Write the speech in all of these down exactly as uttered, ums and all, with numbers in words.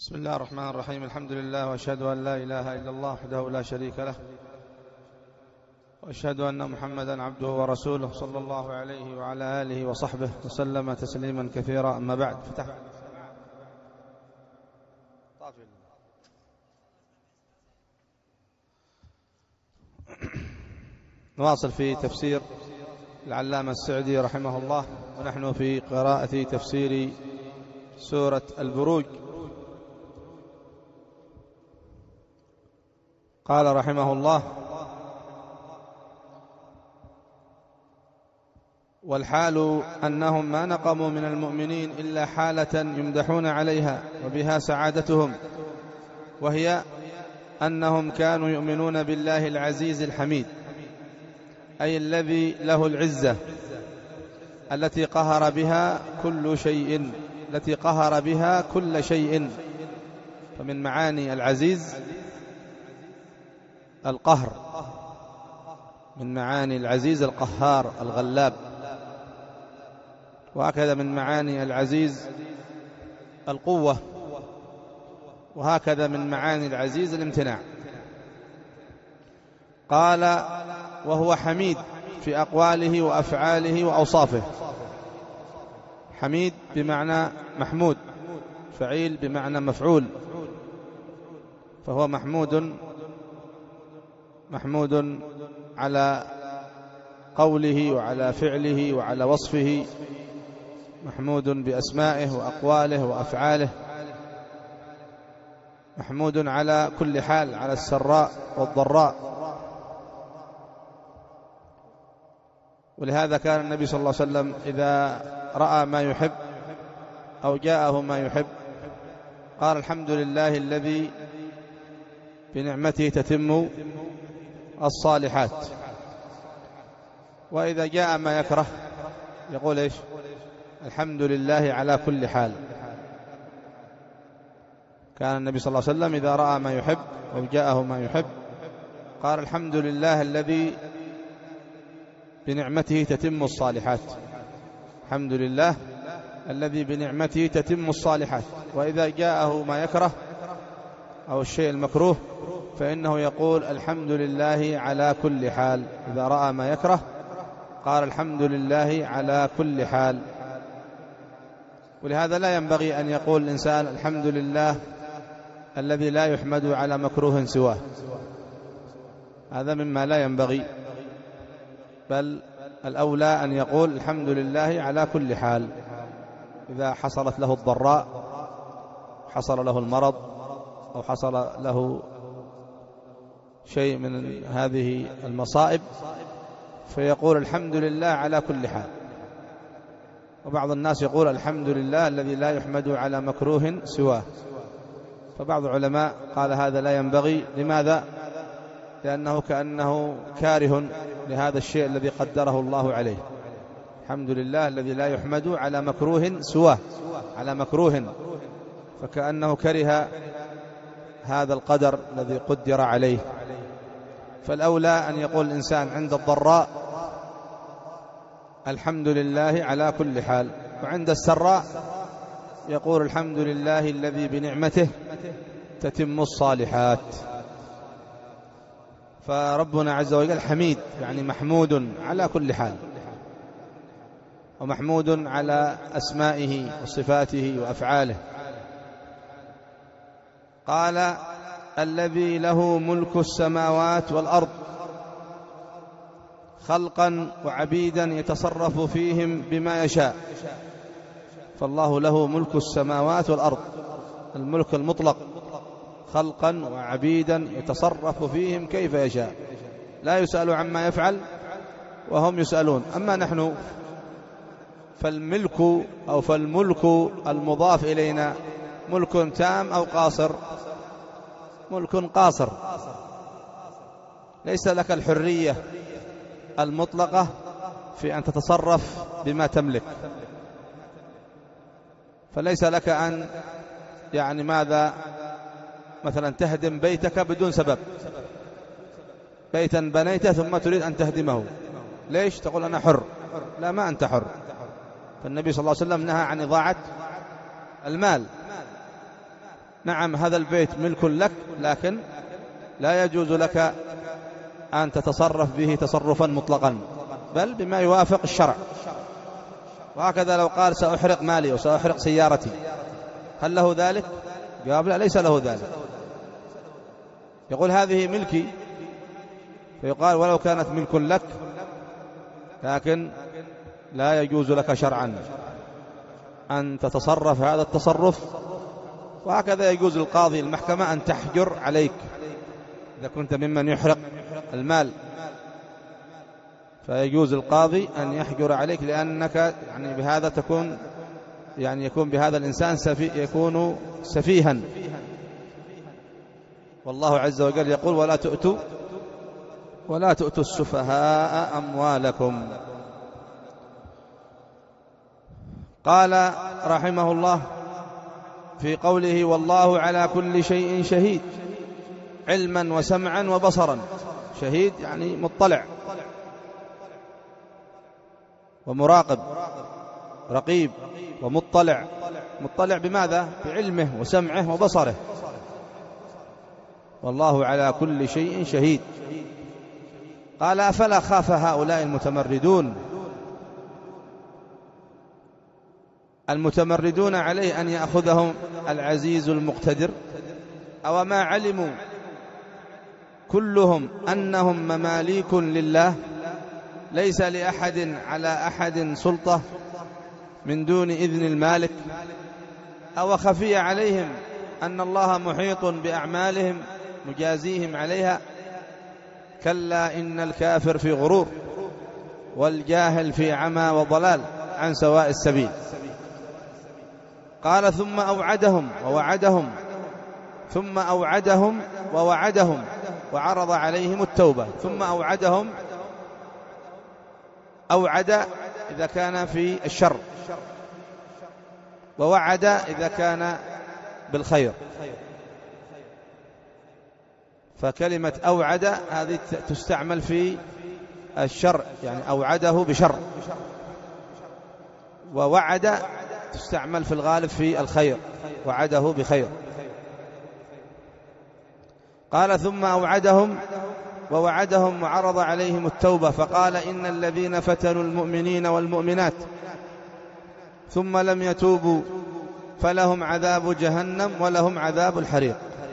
بسم الله الرحمن الرحيم. الحمد لله، وأشهد أن لا إله إلا الله وحده لا شريك له، وأشهد أن محمدا عبده ورسوله صلى الله عليه وعلى آله وصحبه وسلم تسليما كثيرا. أما بعد، فتح نواصل في تفسير العلامة السعدي رحمه الله، ونحن في قراءة تفسير سورة البروج. قال رحمه الله: والحال أنهم ما نقموا من المؤمنين إلا حالة يمدحون عليها وبها سعادتهم، وهي أنهم كانوا يؤمنون بالله العزيز الحميد، أي الذي له العزة التي قهر بها كل شيء التي قهر بها كل شيء فمن معاني العزيز القهر، من معاني العزيز القهار الغلاب، وهكذا من معاني العزيز القوة، وهكذا من معاني العزيز الامتناع. قال: وهو حميد في أقواله وأفعاله وأوصافه. حميد بمعنى محمود، فعيل بمعنى مفعول، فهو محمود محمود على قوله وعلى فعله وعلى وصفه، محمود بأسمائه وأقواله وأفعاله، محمود على كل حال، على السراء والضراء. ولهذا كان النبي صلى الله عليه وسلم إذا رأى ما يحب أو جاءه ما يحب قال: الحمد لله الذي بنعمته تتم الصالحات. وإذا جاء ما يكره يقول إيش؟ الحمد لله على كل حال. كان النبي صلى الله عليه وسلم إذا رأى ما يحب أو جاءه ما يحب قال: الحمد لله الذي بنعمته تتم الصالحات. الحمد لله الذي بنعمته تتم الصالحات. وإذا جاءه ما يكره أو الشيء المكروه فإنه يقول: الحمد لله على كل حال. إذا رأى ما يكره قال: الحمد لله على كل حال. ولهذا لا ينبغي أن يقول الإنسان: الحمد لله الذي لا يحمد على مكروه سواه. هذا مما لا ينبغي، بل الأولى أن يقول: الحمد لله على كل حال. إذا حصلت له الضراء، حصل له المرض، أو حصل له شيء من هذه المصائب، فيقول: الحمد لله على كل حال. وبعض الناس يقول: الحمد لله الذي لا يحمد على مكروه سواه. فبعض العلماء قال: هذا لا ينبغي. لماذا؟ لأنه كأنه كاره لهذا الشيء الذي قدره الله عليه. الحمد لله الذي لا يحمد على مكروه سواه، على مكروه، فكأنه كره هذا القدر الذي قدر عليه. فالأولى أن يقول الإنسان عند الضراء: الحمد لله على كل حال. وعند السراء يقول: الحمد لله الذي بنعمته تتم الصالحات. فربنا عز وجل حميد، يعني محمود على كل حال، ومحمود على أسمائه وصفاته وأفعاله. قال: الذي له ملك السماوات والأرض خلقا وعبيدا يتصرف فيهم بما يشاء. فالله له ملك السماوات والأرض، الملك المطلق، خلقا وعبيدا يتصرف فيهم كيف يشاء، لا يسأل عما يفعل وهم يسألون. أما نحن فالملك أو فالملك المضاف إلينا ملك تام أو قاصر؟ ملك قاصر. ليس لك الحرية المطلقة في أن تتصرف بما تملك. فليس لك أن يعني ماذا مثلا تهدم بيتك بدون سبب، بيتا بنيته ثم تريد أن تهدمه. ليش؟ تقول أنا حر. لا، ما أنت حر. فالنبي صلى الله عليه وسلم نهى عن إضاعة المال، نعم هذا البيت ملك لك، لكن لا يجوز لك أن تتصرف به تصرفا مطلقا، بل بما يوافق الشرع. وهكذا لو قال سأحرق مالي وسأحرق سيارتي، هل له ذلك؟ جواب لا، ليس له ذلك. يقول هذه ملكي، فيقال ولو كانت ملك لك لكن لا يجوز لك شرعا أن تتصرف هذا التصرف. وهكذا يجوز للقاضي المحكمة أن تحجر عليك إذا كنت ممن يحرق المال، فيجوز القاضي أن يحجر عليك، لأنك يعني بهذا تكون يعني يكون بهذا الإنسان سفي يكون سفيها. والله عز وجل يقول ولا تؤتوا ولا تؤتوا السفهاء أموالكم. قال رحمه الله في قوله والله على كل شيء شهيد، علما وسمعا وبصرا. شهيد يعني مطلع ومراقب، رقيب ومطلع. مطلع بماذا؟ بعلمه وسمعه وبصره. والله على كل شيء شهيد. قال أفلا خاف هؤلاء المتمردون المتمردون عليه أن يأخذهم العزيز المقتدر؟ أو ما علموا كلهم أنهم مماليك لله، ليس لأحد على أحد سلطة من دون إذن المالك؟ أو خفي عليهم أن الله محيط بأعمالهم مجازيهم عليها؟ كلا إن الكافر في غرور والجاهل في عمى وضلال عن سواء السبيل. قال ثم أوعدهم ووعدهم ثم أوعدهم ووعدهم وعرض عليهم التوبة. ثم أوعدهم، أوعد إذا كان في الشر، ووعد إذا كان بالخير. فكلمة أوعد هذه تستعمل في الشر، يعني أوعده بشر، ووعد تستعمل في الغالب في الخير، وعده بخير. قال ثم أوعدهم ووعدهم وعرض عليهم التوبة، فقال إن الذين فتنوا المؤمنين والمؤمنات ثم لم يتوبوا فلهم عذاب جهنم ولهم عذاب الحريق،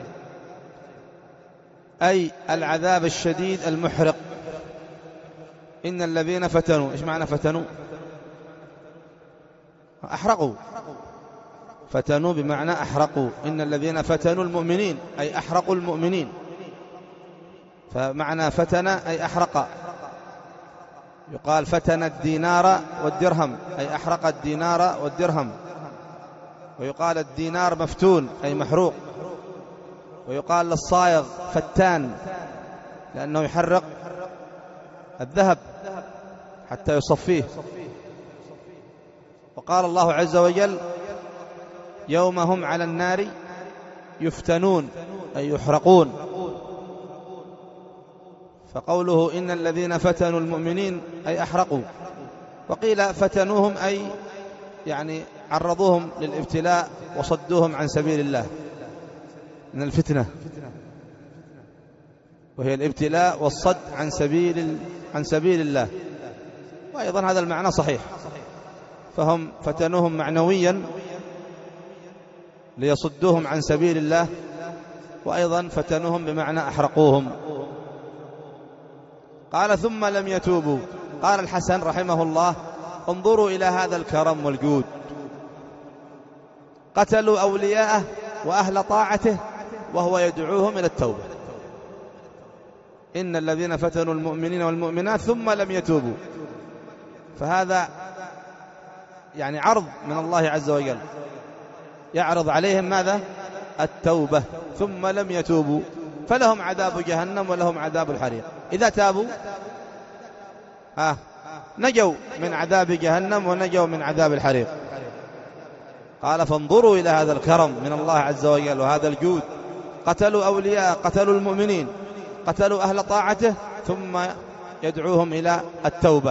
أي العذاب الشديد المحرق. إن الذين فتنوا، إيش معنى فتنوا؟ أحرقوا. فتنوا بمعنى أحرقوا. إن الذين فتنوا المؤمنين أي أحرقوا المؤمنين، فمعنى فتن أي أحرق. يقال فتن الدينار والدرهم أي أحرق الدينار والدرهم. ويقال الدينار مفتون أي محروق. ويقال للصايغ فتان لأنه يحرق الذهب حتى يصفيه. وقال الله عز وجل يوم هم على النار يفتنون أي يحرقون. فقوله إن الذين فتنوا المؤمنين أي أحرقوا. وقيل فتنوهم أي يعني عرضوهم للابتلاء وصدوهم عن سبيل الله، من الفتنة وهي الابتلاء والصد عن سبيل عن سبيل الله. وأيضا هذا المعنى صحيح، فهم فتنوهم معنويا ليصدوهم عن سبيل الله، وأيضا فتنوهم بمعنى أحرقوهم. قال ثم لم يتوبوا. قال الحسن رحمه الله انظروا إلى هذا الكرم والجود، قتلوا أولياءه وأهل طاعته وهو يدعوهم إلى التوبة. إن الذين فتنوا المؤمنين والمؤمنات ثم لم يتوبوا، فهذا يعني عرض من الله عز وجل، يعرض عليهم ماذا؟ التوبة. ثم لم يتوبوا فلهم عذاب جهنم ولهم عذاب الحريق. إذا تابوا ها نجوا من عذاب جهنم ونجوا من عذاب الحريق. قال فانظروا إلى هذا الكرم من الله عز وجل وهذا الجود. قتلوا أولياء، قتلوا المؤمنين، قتلوا أهل طاعته، ثم يدعوهم إلى التوبة.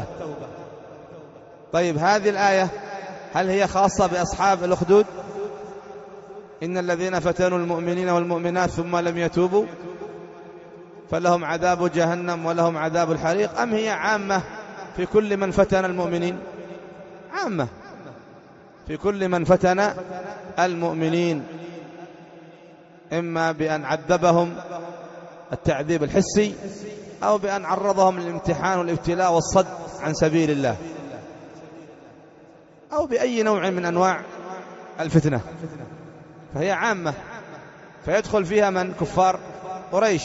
طيب هذه الآية هل هي خاصة بأصحاب الأخدود؟ إن الذين فتنوا المؤمنين والمؤمنات ثم لم يتوبوا فلهم عذاب جهنم ولهم عذاب الحريق، أم هي عامة في كل من فتن المؤمنين؟ عامة في كل من فتن المؤمنين، إما بأن عذبهم التعذيب الحسي أو بأن عرضهم للامتحان والابتلاء والصد عن سبيل الله، أو بأي نوع من أنواع الفتنة، فهي عامة. فيدخل فيها من؟ كفار قريش،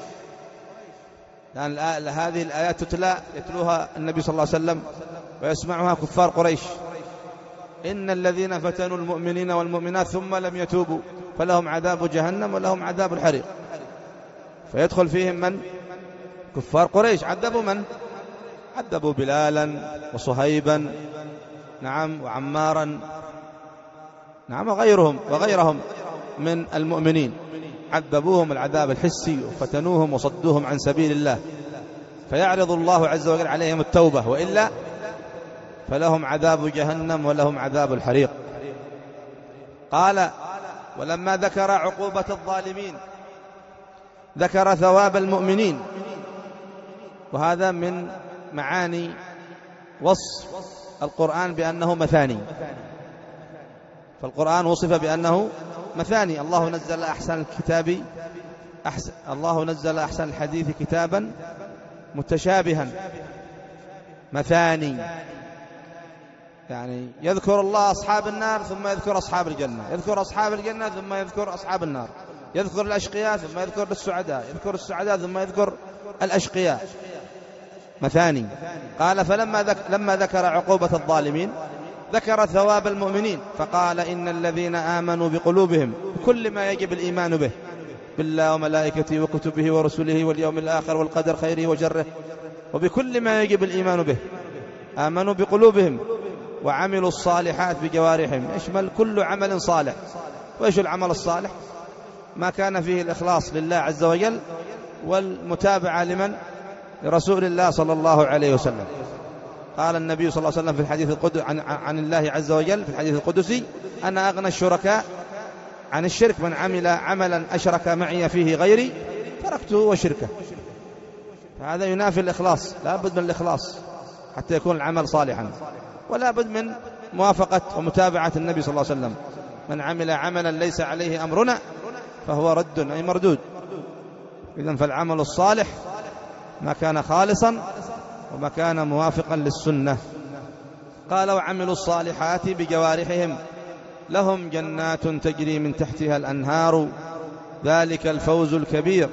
لأن هذه الآيات تتلى يتلوها النبي صلى الله عليه وسلم ويسمعها كفار قريش. إن الذين فتنوا المؤمنين والمؤمنات ثم لم يتوبوا فلهم عذاب جهنم ولهم عذاب الحريق. فيدخل فيهم من؟ كفار قريش. عذبوا من؟ عذبوا بلالا وصهيبا، نعم، وعمارا، نعم، وغيرهم وغيرهم من المؤمنين، عذبوهم العذاب الحسي وفتنوهم وصدوهم عن سبيل الله، فيعرض الله عز وجل عليهم التوبة، وإلا فلهم عذاب جهنم ولهم عذاب الحريق. قال: ولما ذكر عقوبة الظالمين ذكر ثواب المؤمنين. وهذا من معاني وصف القرآن بأنه مثاني، فالقرآن وصف بأنه مثاني. الله نزل أحسن الكتاب أحسن الله نزل أحسن الحديث كتابا متشابها مثاني، يعني يذكر الله أصحاب النار ثم يذكر أصحاب الجنة، يذكر أصحاب الجنة ثم يذكر أصحاب النار، يذكر الأشقياء ثم يذكر السعداء، يذكر السعداء ثم يذكر الأشقياء، مثاني. قال: فلما ذك... لما ذكر عقوبة الظالمين ذكر ثواب المؤمنين، فقال: إن الذين آمنوا بقلوبهم بكل ما يجب الإيمان به، بالله وملائكته وكتبه ورسله واليوم الآخر والقدر خيره وشره، وبكل ما يجب الإيمان به، آمنوا بقلوبهم وعملوا الصالحات بجوارحهم، يشمل كل عمل صالح. وإيش العمل الصالح؟ ما كان فيه الإخلاص لله عز وجل والمتابعة لمن؟ لرسول الله صلى الله عليه وسلم. قال النبي صلى الله عليه وسلم في الحديث القدسي عن, عن الله عز وجل في الحديث القدسي: أنا أغنى الشركاء عن الشرك، من عمل عملا أشرك معي فيه غيري تركته وشركه. فهذا ينافي الإخلاص، لا بد من الإخلاص حتى يكون العمل صالحا، ولا بد من موافقة ومتابعة النبي صلى الله عليه وسلم. من عمل عملا ليس عليه أمرنا فهو رد أي مردود. إذن فالعمل الصالح ما كان خالصا وما كان موافقا للسنة. قال: وعملوا الصالحات بجوارحهم لهم جنات تجري من تحتها الأنهار ذلك الفوز الكبير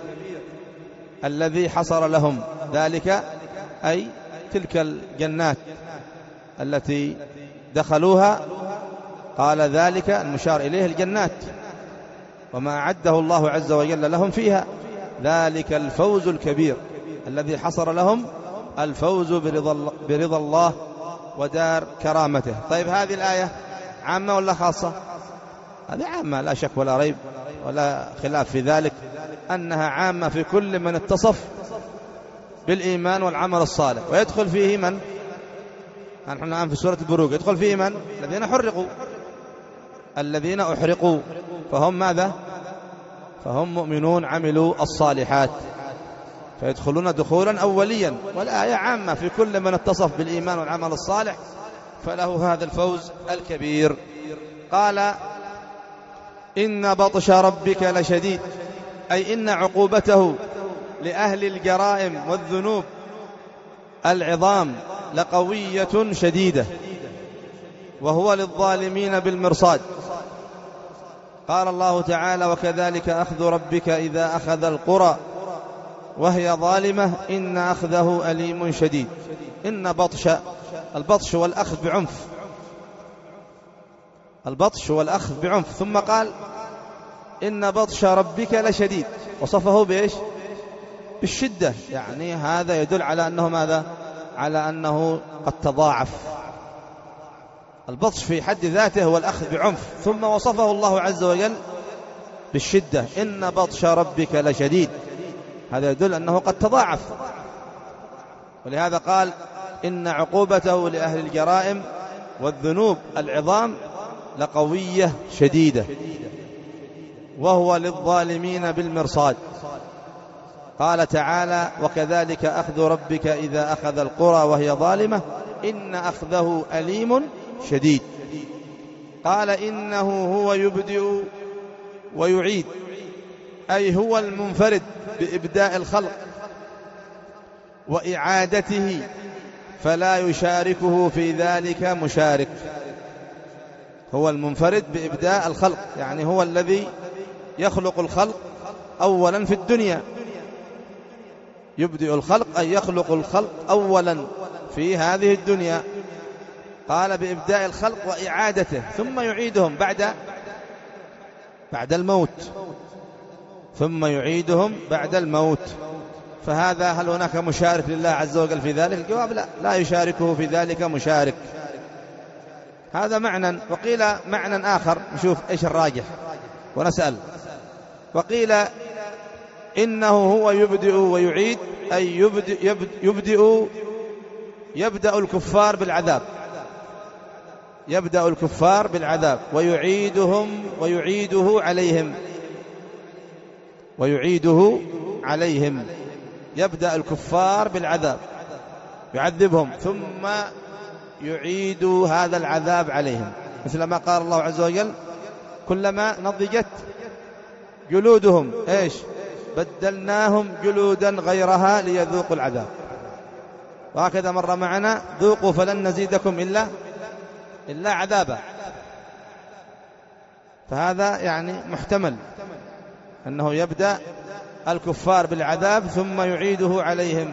الذي حصر لهم. ذلك أي تلك الجنات التي دخلوها، قال ذلك المشار إليه الجنات وما أعده الله عز وجل لهم فيها، ذلك الفوز الكبير الذي حصر لهم الفوز برضا, برضا الله ودار كرامته. طيب هذه الآية عامة ولا خاصة؟ هذه عامة لا شك ولا ريب ولا خلاف في ذلك، أنها عامة في كل من اتصف بالإيمان والعمل الصالح. ويدخل فيه من؟ نحن الآن في سورة البروج، يدخل فيه من؟ الذين حرقوا، الذين أحرقوا، فهم ماذا؟ فهم مؤمنون عملوا الصالحات، فيدخلون دخولا أوليا. والآية عامة في كل من اتصف بالإيمان والعمل الصالح فله هذا الفوز الكبير. قال: إن بطش ربك لشديد، أي إن عقوبته لأهل الجرائم والذنوب العظام لقوية شديدة، وهو للظالمين بالمرصاد. قال الله تعالى: وكذلك أخذ ربك إذا أخذ القرى وهي ظالمة إن أخذه أليم شديد. إن بطش، البطش والأخذ بعنف، البطش والأخذ بعنف. ثم قال: إن بطش ربك لشديد، وصفه بإيش؟ بالشدة. يعني هذا يدل على أنه ماذا؟ على أنه قد تضاعف. البطش في حد ذاته هو الأخذ بعنف، ثم وصفه الله عز وجل بالشدة: إن بطش ربك لشديد. هذا يدل أنه قد تضاعف. ولهذا قال: إن عقوبته لأهل الجرائم والذنوب العظام لقوية شديدة. وهو للظالمين بالمرصاد. قال تعالى: وكذلك أخذ ربك إذا أخذ القرى وهي ظالمة إن أخذه أليم شديد. قال: إنه هو يبدئ ويعيد، أي هو المنفرد بإبداء الخلق وإعادته، فلا يشاركه في ذلك مشارك. هو المنفرد بإبداء الخلق، يعني هو الذي يخلق الخلق أولا في الدنيا. يبدئ الخلق أي يخلق الخلق أولا في هذه الدنيا. قال: بإبداء الخلق وإعادته، ثم يعيدهم بعد بعد الموت، ثم يعيدهم بعد الموت. فهذا هل هناك مشارك لله عز وجل في ذلك؟ الجواب: لا، لا يشاركه في ذلك مشارك. هذا معنى. وقيل معنى آخر، نشوف إيش الراجح ونسأل. وقيل إنه هو يبدئ ويعيد، أي يبدئ, يبدئ, يبدئ يبدأ الكفار بالعذاب، يبدأ الكفار بالعذاب ويعيدهم ويعيده عليهم، ويعيده عليهم. يبدأ الكفار بالعذاب يعذبهم ثم يعيد هذا العذاب عليهم، مثل ما قال الله عز وجل: كلما نضجت جلودهم إيش بدلناهم جلودا غيرها ليذوقوا العذاب. وهكذا مر معنا: ذوقوا فلن نزيدكم إلا إلا عذابا. فهذا يعني محتمل أنه يبدأ الكفار بالعذاب ثم يعيده عليهم.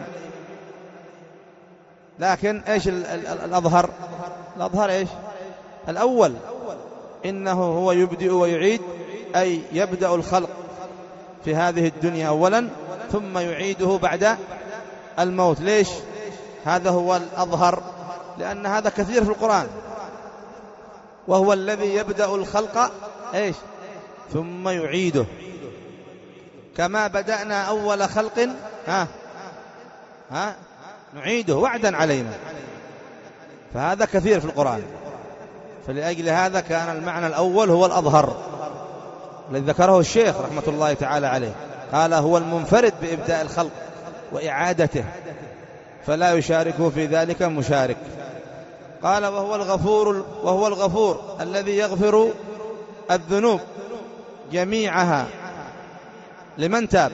لكن إيش الأظهر؟ الأظهر إيش؟ الأول، إنه هو يبدئ ويعيد، أي يبدأ الخلق في هذه الدنيا أولا ثم يعيده بعد الموت. ليش؟ هذا هو الأظهر، لأن هذا كثير في القرآن. وهو الذي يبدأ الخلق إيش ثم يعيده، كما بدأنا أول خلق ها ها نعيده وعدا علينا. فهذا كثير في القرآن. فلأجل هذا كان المعنى الأول هو الأظهر الذي ذكره الشيخ رحمة الله تعالى عليه. قال: هو المنفرد بإبداء الخلق وإعادته، فلا يشاركه في ذلك مشارك. قال: وهو الغفور وهو الغفور الذي يغفر الذنوب جميعها لمن تاب،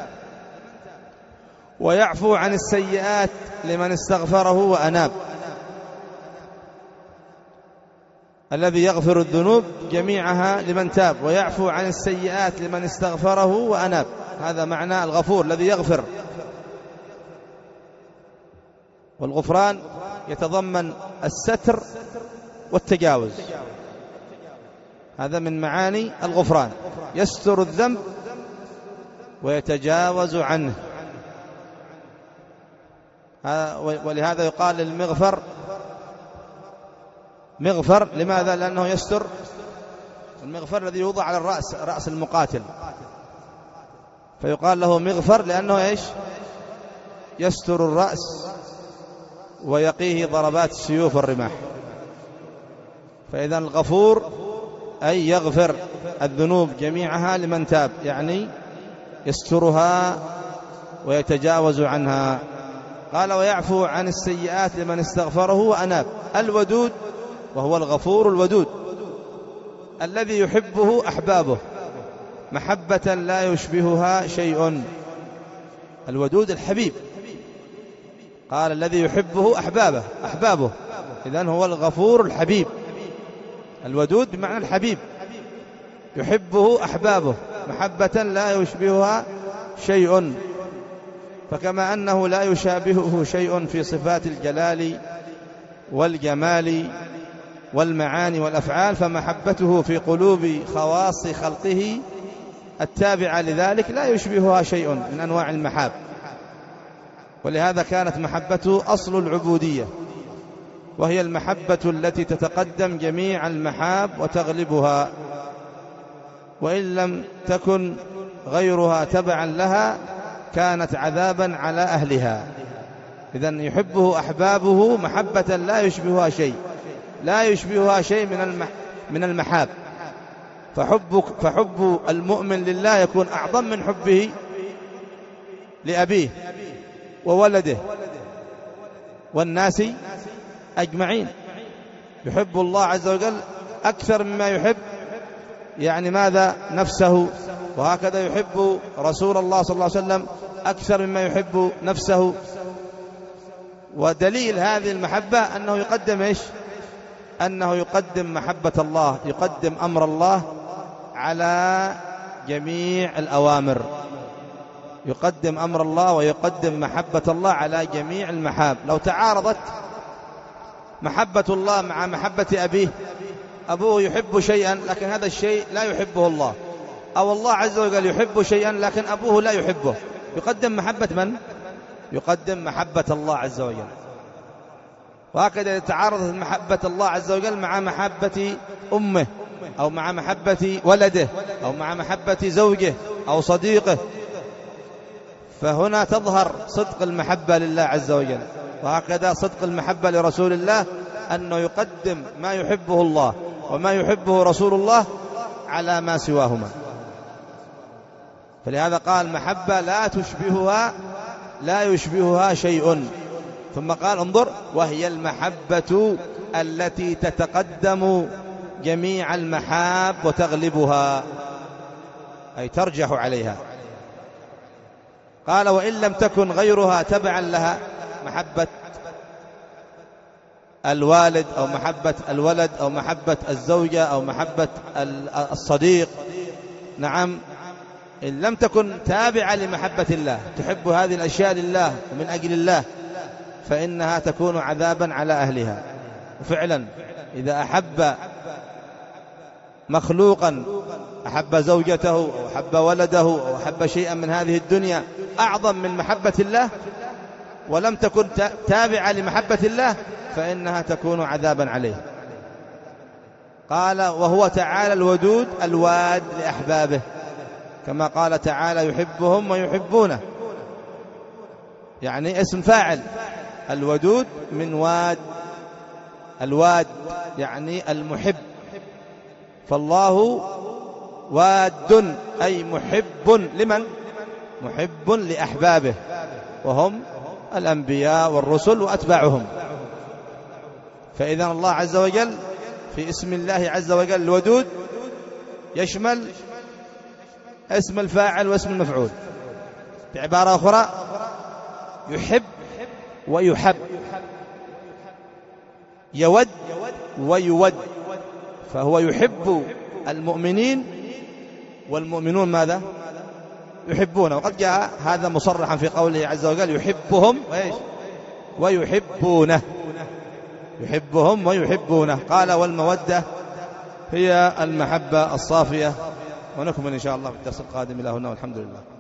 ويعفو عن السيئات لمن استغفره وأناب. الذي يغفر الذنوب جميعها لمن تاب، ويعفو عن السيئات لمن استغفره وأناب. هذا معنى الغفور، الذي يغفر. والغفران يتضمن الستر والتجاوز، هذا من معاني الغفران. يستر الذنب ويتجاوز عنه. ولهذا يقال للمغفر مغفر. لماذا؟ لأنه يستر. المغفر الذي يوضع على الرأس، رأس المقاتل، فيقال له مغفر لأنه إيش يستر الرأس ويقيه ضربات السيوف والرماح. فإذا الغفور أي يغفر الذنوب جميعها لمن تاب، يعني يسترها ويتجاوز عنها. قال: ويعفو عن السيئات لمن استغفره وأناب. الودود، وهو الغفور الودود الذي يحبه أحبابه محبة لا يشبهها شيء. الودود الحبيب. قال: الذي يحبه أحبابه أحبابه إذن هو الغفور الحبيب. الودود بمعنى الحبيب، يحبه أحبابه محبة لا يشبهها شيء. فكما أنه لا يشابهه شيء في صفات الجلال والجمال والمعاني والأفعال، فمحبته في قلوب خواص خلقه التابعة لذلك لا يشبهها شيء من أنواع المحاب. ولهذا كانت محبته أصل العبودية، وهي المحبة التي تتقدم جميع المحاب وتغلبها، وإن لم تكن غيرها تبعا لها كانت عذابا على أهلها. إذن يحبه أحبابه محبة لا يشبهها شيء، لا يشبهها شيء من من المحاب. فحب, فحب المؤمن لله يكون أعظم من حبه لأبيه وولده والناس أجمعين. يحب الله عز وجل أكثر مما يحب يعني ماذا؟ نفسه. وهكذا يحب رسول الله صلى الله عليه وسلم أكثر مما يحب نفسه. ودليل هذه المحبة أنه يقدم إيش؟ أنه يقدم محبة الله، يقدم أمر الله على جميع الأوامر، يقدم أمر الله ويقدم محبة الله على جميع المحاب. لو تعارضت محبة الله مع محبة أبيه، أبوه يحب شيئا لكن هذا الشيء لا يحبه الله، أو الله عز وجل يحب شيئا لكن أبوه لا يحبه، يقدم محبة من؟ يقدم محبة الله عز وجل. وهكذا تعارضت محبة الله عز وجل مع محبة أمه أو مع محبة ولده أو مع محبة زوجه أو صديقه، فهنا تظهر صدق المحبة لله عز وجل. وهكذا صدق المحبة لرسول الله أنه يقدم ما يحبه الله وما يحبه رسول الله على ما سواهما. فلهذا قال محبة لا تشبهها لا يشبهها شيء. ثم قال انظر وهي المحبة التي تتقدم جميع المحاب وتغلبها، أي ترجح عليها. قال وإن لم تكن غيرها تبعا لها، محبة الوالد أو محبة الولد أو محبة الزوجة أو محبة الصديق، نعم، إن لم تكن تابعة لمحبة الله، تحب هذه الأشياء لله ومن أجل الله، فإنها تكون عذابا على أهلها. وفعلا إذا أحب مخلوقا، أحب زوجته أو أحب ولده أو أحب شيئا من هذه الدنيا أعظم من محبة الله ولم تكن تابعة لمحبة الله، فإنها تكون عذابا عليه. قال وهو تعالى الودود الواد لأحبابه، كما قال تعالى يحبهم ويحبونه، يعني اسم فاعل. الودود من واد، الواد يعني المحب، فالله واد أي محب لمن؟ محب لأحبابه، وهم الأنبياء والرسل وأتباعهم. فإذا الله عز وجل في اسم الله عز وجل الودود يشمل اسم الفاعل واسم المفعول. بعبارة أخرى يحب ويحب، يود ويود، فهو يحب المؤمنين والمؤمنون ماذا؟ يحبونه. وقد جاء هذا مصرحا في قوله عز وجل يحبهم ويحبونه، يحبهم ويحبونه. قال والمودة هي المحبة الصافية. ونكمل إن شاء الله في الدرس القادم. إلى هنا والحمد لله.